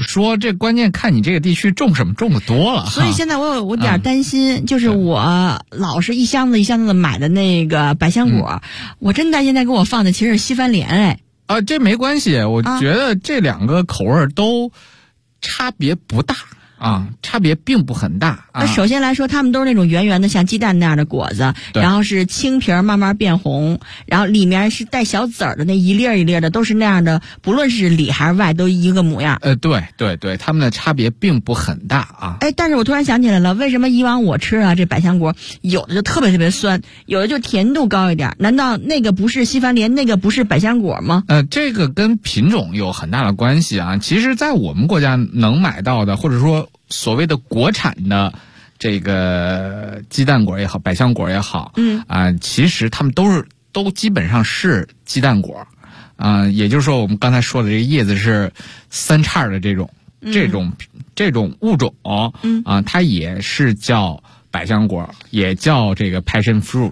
说，这关键看你这个地区种什么，种的多了。 所以现在我点担心，就是我老是一箱子一箱子的买的那个百香果，我真担心他给我放的其实是西番莲。哎， 这没关系，我觉得这两个口味都差别不大。差别并不很大啊。 首先来说，他们都是那种圆圆的像鸡蛋那样的果子，然后是青皮儿慢慢变红，然后里面是带小籽儿的，那一粒一粒的都是那样的，不论是里还是外都一个模样。 对，他们的差别并不很大啊。 但是我突然想起来了，为什么以往我吃这百香果有的就特别特别酸，有的就甜度高一点？难道那个不是西番莲，那个不是百香果吗？ 这个跟品种有很大的关系啊。其实在我们国家能买到的，或者说所谓的国产的这个鸡蛋果也好，百香果也好，其实他们都基本上是鸡蛋果，也就是说我们刚才说的这个叶子是三叉的这种物种，它也是叫百香果，也叫这个 passion fruit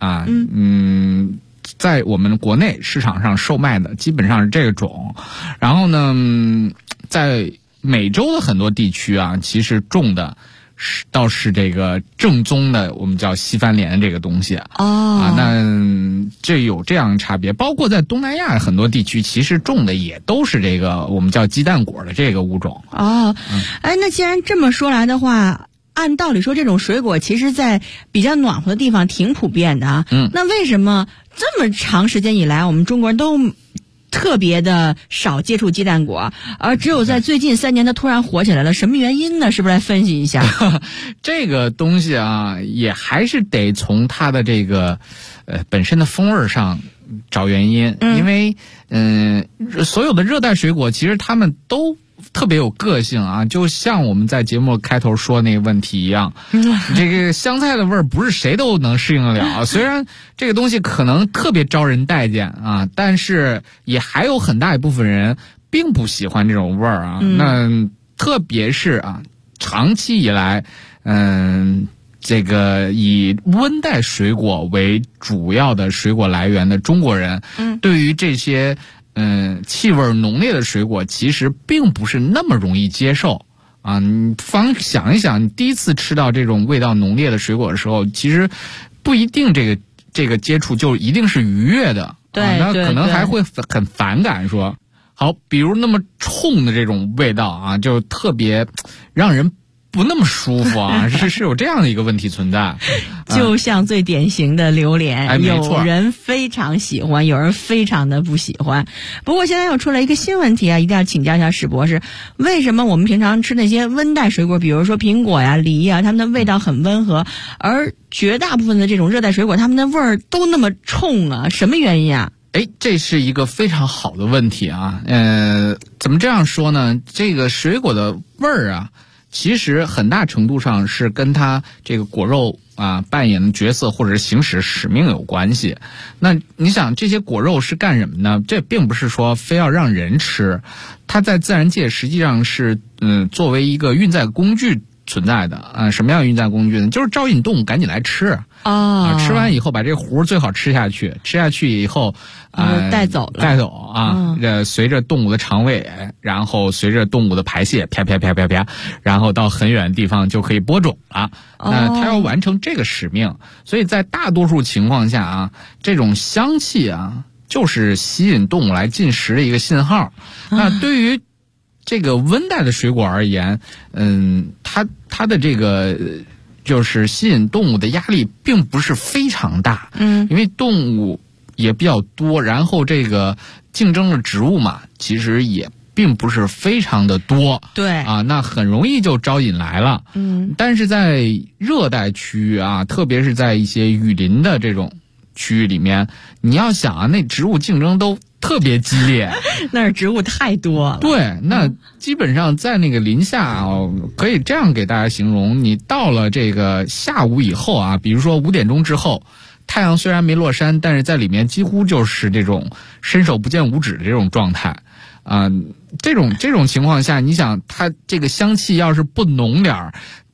在我们国内市场上售卖的基本上是这个种。然后呢，在美洲的很多地区其实种的倒是这个正宗的我们叫西番莲这个东西那这有这样的差别。包括在东南亚很多地区其实种的也都是这个我们叫鸡蛋果的这个物种。 那既然这么说来的话，按道理说这种水果其实在比较暖和的地方挺普遍的那为什么这么长时间以来我们中国人都特别的少接触鸡蛋果，而只有在最近3年它突然火起来了，什么原因呢？是不是来分析一下？ 这个东西也还是得从它的这个本身的风味上找原因。因为所有的热带水果其实它们都特别有个性就像我们在节目开头说那个问题一样，这个香菜的味儿不是谁都能适应得了。虽然这个东西可能特别招人待见但是也还有很大一部分人并不喜欢这种味儿那特别是长期以来这个以温带水果为主要的水果来源的中国人对于这些气味浓烈的水果其实并不是那么容易接受你想一想，你第一次吃到这种味道浓烈的水果的时候，其实不一定这个接触就一定是愉悦的，那可能还会很反感。说好，比如那么冲的这种味道就特别让人不那么舒服是有这样的一个问题存在。 就像最典型的榴莲， 有人非常喜欢，有人非常的不喜欢。不过现在又出了一个新问题一定要请教一下史博士，为什么我们平常吃那些温带水果，比如说苹果梨它们的味道很温和，而绝大部分的这种热带水果它们的味儿都那么冲什么原因这是一个非常好的问题怎么这样说呢？这个水果的味儿其实很大程度上是跟它这个果肉扮演的角色或者是行使使命有关系。那你想这些果肉是干什么呢？这并不是说非要让人吃，它在自然界实际上是作为一个运载工具存在的什么样的运载工具呢？就是招引动物赶紧来吃吃完以后把这个核最好吃下去以后带走随着动物的肠胃，然后随着动物的排泄啪啪啪啪啪，然后到很远的地方就可以播种了。它要完成这个使命，所以在大多数情况下这种香气就是吸引动物来进食的一个信号。那对于这个温带的水果而言，它的这个就是吸引动物的压力并不是非常大，因为动物也比较多，然后这个竞争的植物嘛，其实也并不是非常的多， 对那很容易就招引来了。但是在热带区域特别是在一些雨林的这种区域里面，你要想那植物竞争都特别激烈， 那儿植物太多了。 对，那基本上在那个林下可以这样给大家形容，你到了这个下午以后比如说5点钟之后，太阳虽然没落山，但是在里面几乎就是这种伸手不见五指的这种状态这种情况下，你想它这个香气要是不浓点儿，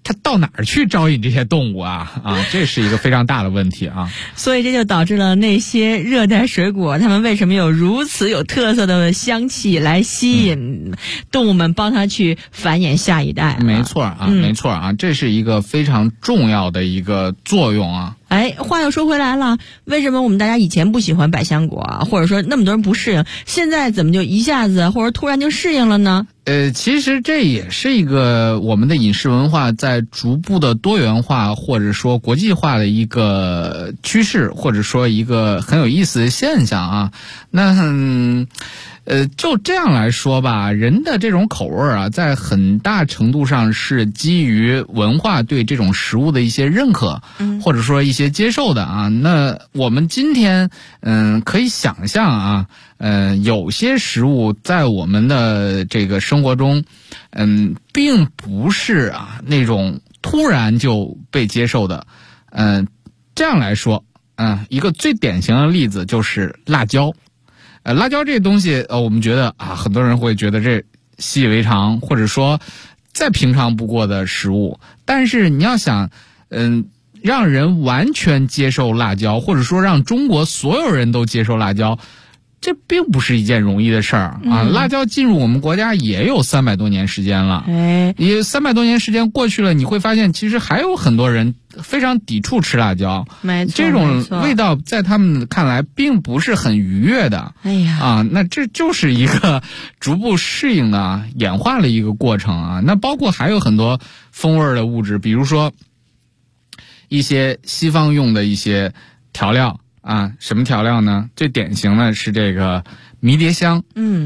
它到哪儿去招引这些动物啊？这是一个非常大的问题啊。 所以这就导致了那些热带水果，它们为什么有如此有特色的香气来吸引动物们帮它去繁衍下一代？ 没错啊，没错啊，这是一个非常重要的一个作用啊。 话又说回来了，为什么我们大家以前不喜欢百香果啊，或者说那么多人不适应，现在怎么就一下子或者突然就适应了呢？ 其实这也是一个我们的饮食文化在逐步的多元化或者说国际化的一个趋势，或者说一个很有意思的现象啊。那就这样来说吧，人的这种口味啊，在很大程度上是基于文化对这种食物的一些认可，或者说一些接受的啊。那我们今天可以想象啊，有些食物在我们的这个生活中，并不是那种突然就被接受的。这样来说，一个最典型的例子就是辣椒。辣椒这个东西，我们觉得很多人会觉得这习以为常，或者说再平常不过的食物。但是你要想，让人完全接受辣椒，或者说让中国所有人都接受辣椒，这并不是一件容易的事儿啊！辣椒进入我们国家也有300多年时间了，也300多年时间过去了，你会发现其实还有很多人非常抵触吃辣椒， 没错， 这种味道在他们看来并不是很愉悦的。那这就是一个逐步适应的演化的一个过程啊。那包括还有很多风味的物质，比如说一些西方用的一些调料。什么调料呢？最典型的是这个迷迭香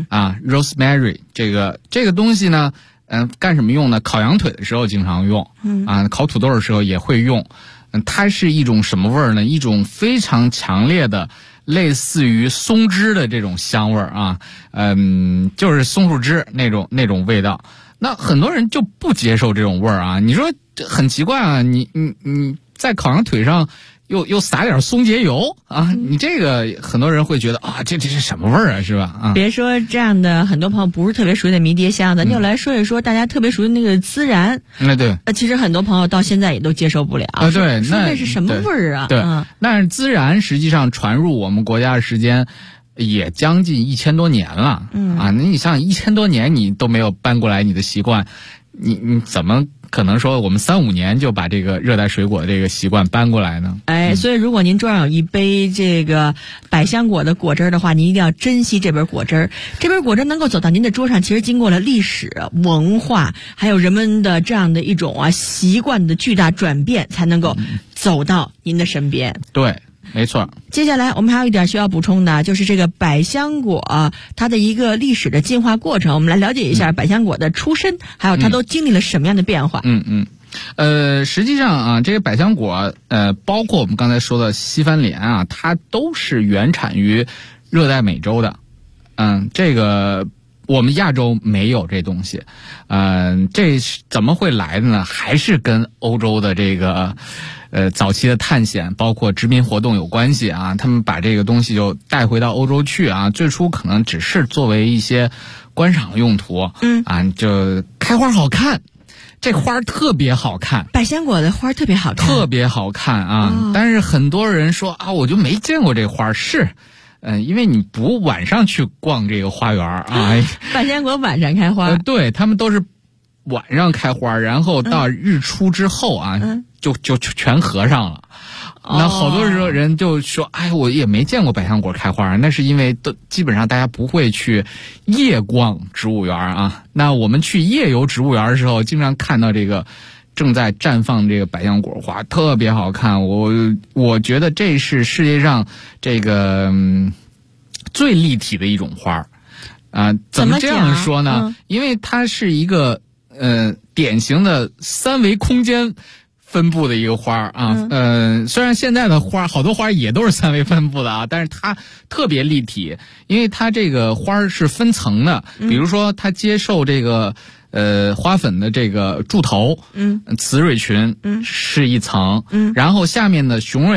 ，rosemary 这个东西呢，干什么用呢？烤羊腿的时候经常用，烤土豆的时候也会用。它是一种什么味儿呢？一种非常强烈的类似于松枝的这种香味儿啊，就是松树枝那种味道。那很多人就不接受这种味儿啊，你说这很奇怪啊，你在烤羊腿上又撒点松节油啊，你这个很多人会觉得这是什么味儿啊，是吧？ 别说这样的，很多朋友不是特别熟悉的迷迭香，咱就来说一说大家特别熟悉那个孜然。 对， 其实很多朋友到现在也都接受不了。 对， 那是什么味儿啊？ 对，但是孜然实际上传入我们国家的时间也将近1000多年了，那你像1000多年你都没有搬过来你的习惯，你怎么可能说我们3-5年就把这个热带水果这个习惯搬过来呢？ 所以如果您桌上有一杯这个百香果的果汁的话，您一定要珍惜这杯果汁。这杯果汁能够走到您的桌上，其实经过了历史、文化，还有人们的这样的一种习惯的巨大转变，才能够走到您的身边。 对。没错。 接下来我们还有一点需要补充的，就是这个百香果它的一个历史的进化过程，我们来了解一下百香果的出身，还有它都经历了什么样的变化。 实际上这个百香果包括我们刚才说的西番莲它都是原产于热带美洲的。这个我们亚洲没有这东西。这怎么会来的呢？还是跟欧洲的这个早期的探险包括殖民活动有关系啊。他们把这个东西就带回到欧洲去啊，最初可能只是作为一些观赏用途，就开花好看，这花特别好看， 百香果的花特别好看， 特别好看啊。但是很多人说我就没见过这花，是因为你不晚上去逛这个花园百香果晚上开花， 对，他们都是晚上开花，然后到日出之后就全合上了。那好多时候人就说我也没见过百香果开花，那是因为基本上大家不会去夜逛植物园那我们去夜游植物园的时候，经常看到这个正在绽放这个百香果花，特别好看。我觉得这是世界上这个最立体的一种花怎么这样说呢？因为它是一个典型的3维空间分布的一个花虽然现在的花好多花也都是3维分布的但是它特别立体，因为它这个花是分层的，比如说它接受这个花粉的这个柱头雌蕊群是一层然后下面的雄蕊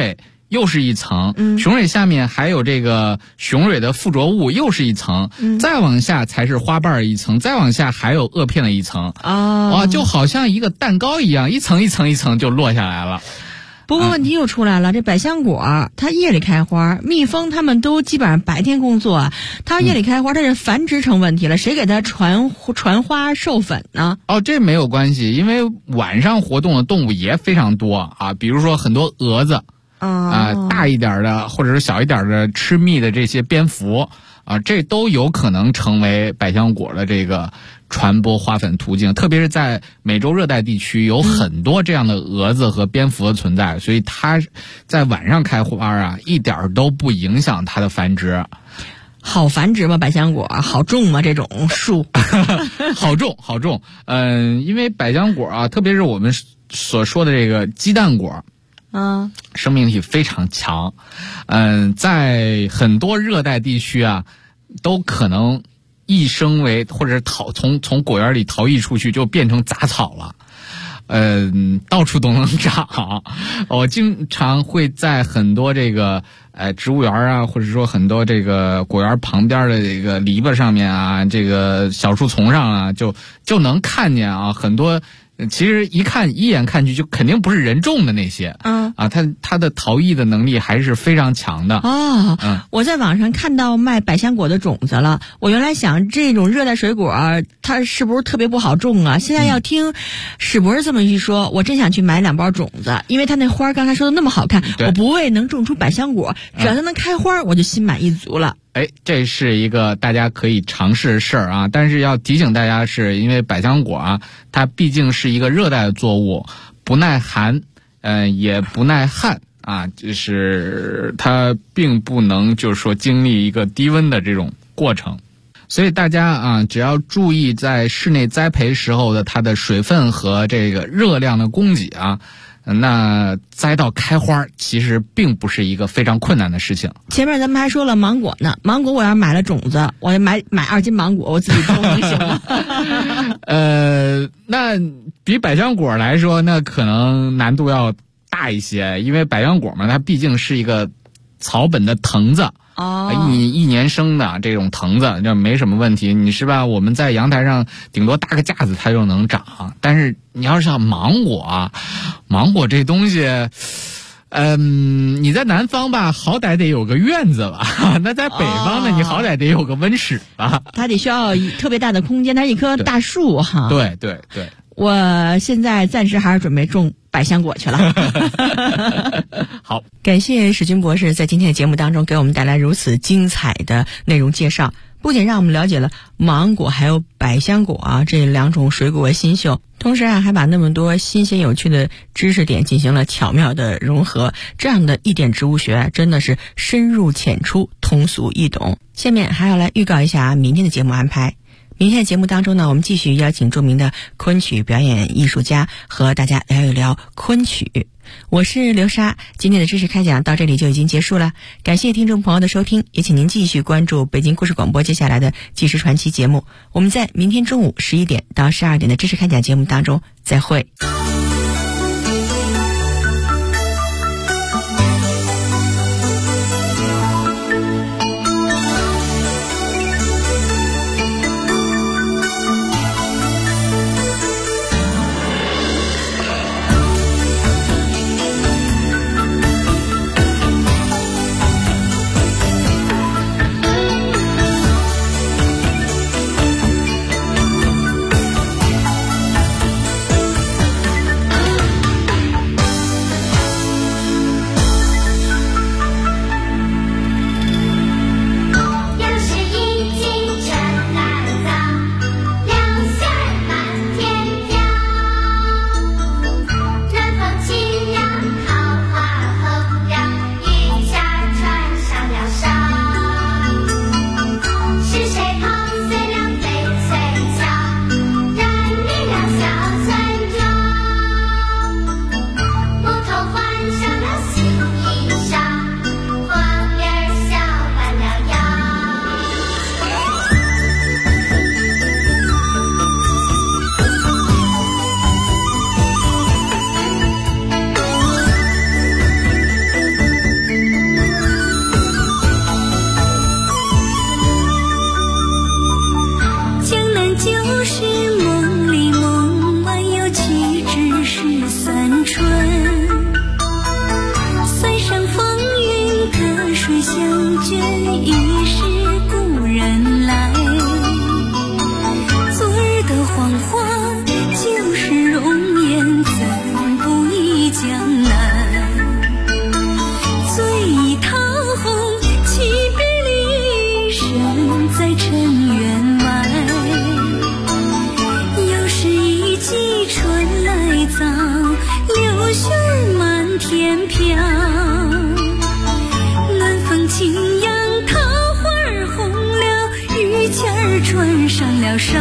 又是一层，雄蕊下面还有这个雄蕊的附着物，又是一层，再往下才是花瓣一层，再往下还有萼片的一层，哇，就好像一个蛋糕一样，一层一层一层就落下来了。 不过问题又出来了，这百香果它夜里开花，蜜蜂它们都基本上白天工作，它夜里开花，它是繁殖成问题了，谁给它传花授粉呢？ 这没有关系，因为晚上活动的动物也非常多啊，比如说很多蛾子，大一点的或者是小一点的吃蜜的这些蝙蝠啊，这都有可能成为百香果的这个传播花粉途径，特别是在美洲热带地区有很多这样的蛾子和蝙蝠的存在，所以它在晚上开花啊，一点都不影响它的繁殖。 好繁殖吗？百香果好种吗？这种树好种，因为百香果啊，特别是我们所说的这个鸡蛋果，生命力非常强，在很多热带地区啊，都可能一生为或者从果园里逃逸出去，就变成杂草了。到处都能长。我经常会在很多这个植物园啊，或者说很多这个果园旁边的这个篱笆上面啊，这个小树丛上啊，就能看见啊很多。其实一眼看去就肯定不是人种的那些，它的逃逸的能力还是非常强的。 我在网上看到卖百香果的种子了。我原来想这种热带水果它是不是特别不好种啊？现在要听史博士这么一说，我真想去买2包种子，因为它那花刚才说的那么好看，我不为能种出百香果，只要它能开花，我就心满意足了。 这是一个大家可以尝试的事儿啊，但是要提醒大家，是因为百香果啊，它毕竟是一个热带的作物，不耐寒，也不耐旱啊，就是它并不能就是说经历一个低温的这种过程，所以大家啊，只要注意在室内栽培时候的它的水分和这个热量的供给啊。那栽到开花其实并不是一个非常困难的事情。 前面咱们还说了芒果呢，芒果我要买了种子，我要买2斤芒果，我自己种就行了。 那比百香果来说，那可能难度要大一些，因为百香果嘛，它毕竟是一个草本的藤子。一年生的这种藤子，这没什么问题。你是吧？我们在阳台上顶多搭个架子，它就能长。但是你要是像芒果这东西，你在南方吧，好歹得有个院子吧。那在北方呢，你好歹得有个温室吧。 它得需要特别大的空间，它是一棵大树哈。 对。 我现在暂时还是准备种百香果去了。 好， 感谢史军博士在今天的节目当中给我们带来如此精彩的内容介绍，不仅让我们了解了芒果还有百香果这2种水果新秀，同时还把那么多新鲜有趣的知识点进行了巧妙的融合，这样的一点植物学真的是深入浅出，通俗易懂。下面还要来预告一下明天的节目安排。明天的节目当中呢，我们继续邀请著名的昆曲表演艺术家和大家聊一聊昆曲。我是刘莎，今天的知识开讲到这里就已经结束了，感谢听众朋友的收听，也请您继续关注北京故事广播接下来的纪实传奇节目。我们在明天中午11点到12点的知识开讲节目当中再会。 天飘，暖风轻扬，桃花儿红了，玉签儿穿上了纱。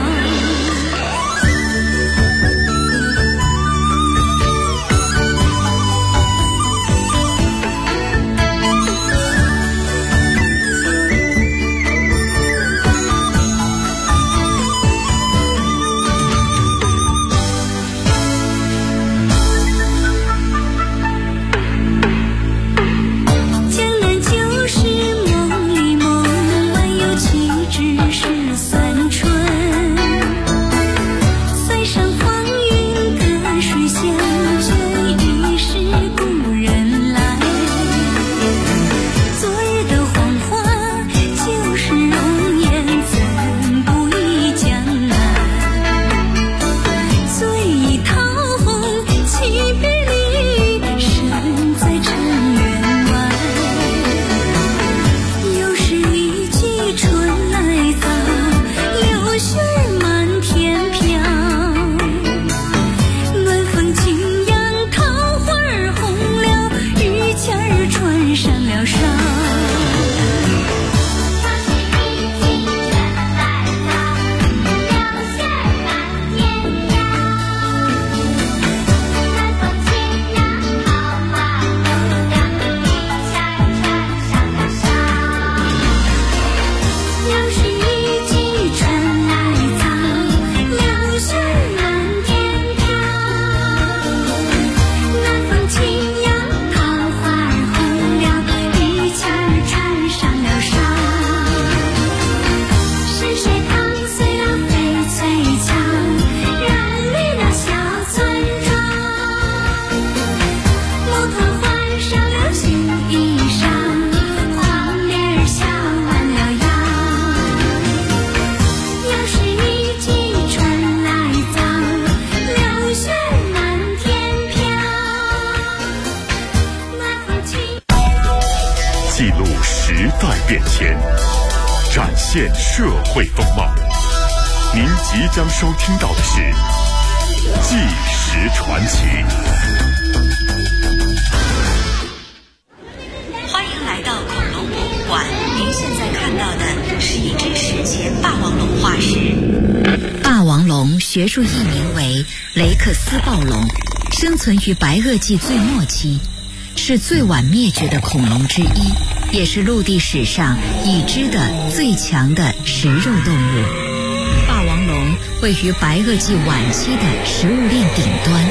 记录时代变迁，展现社会风貌。您即将收听到的是《纪实传奇》。 欢迎来到恐龙博物馆，您现在看到的是一只史前霸王龙化石。霸王龙学术译名为雷克斯暴龙，生存于白垩纪最末期，是最晚灭绝的恐龙之一，也是陆地史上已知的最强的食肉动物。霸王龙位于白垩纪晚期的食物链顶端。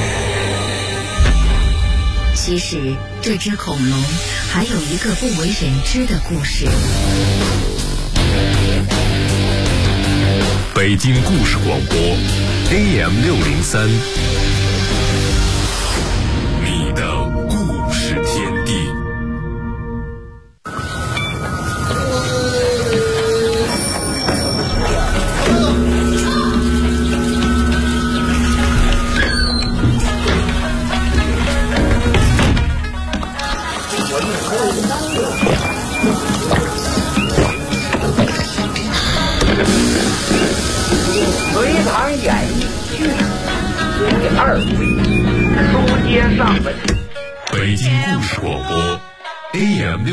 其实这只恐龙还有一个不为人知的故事。 北京故事广播 AM603，你的故事天地。 隋唐演义剧第2回，书接上文。 北京故事广播 AM603。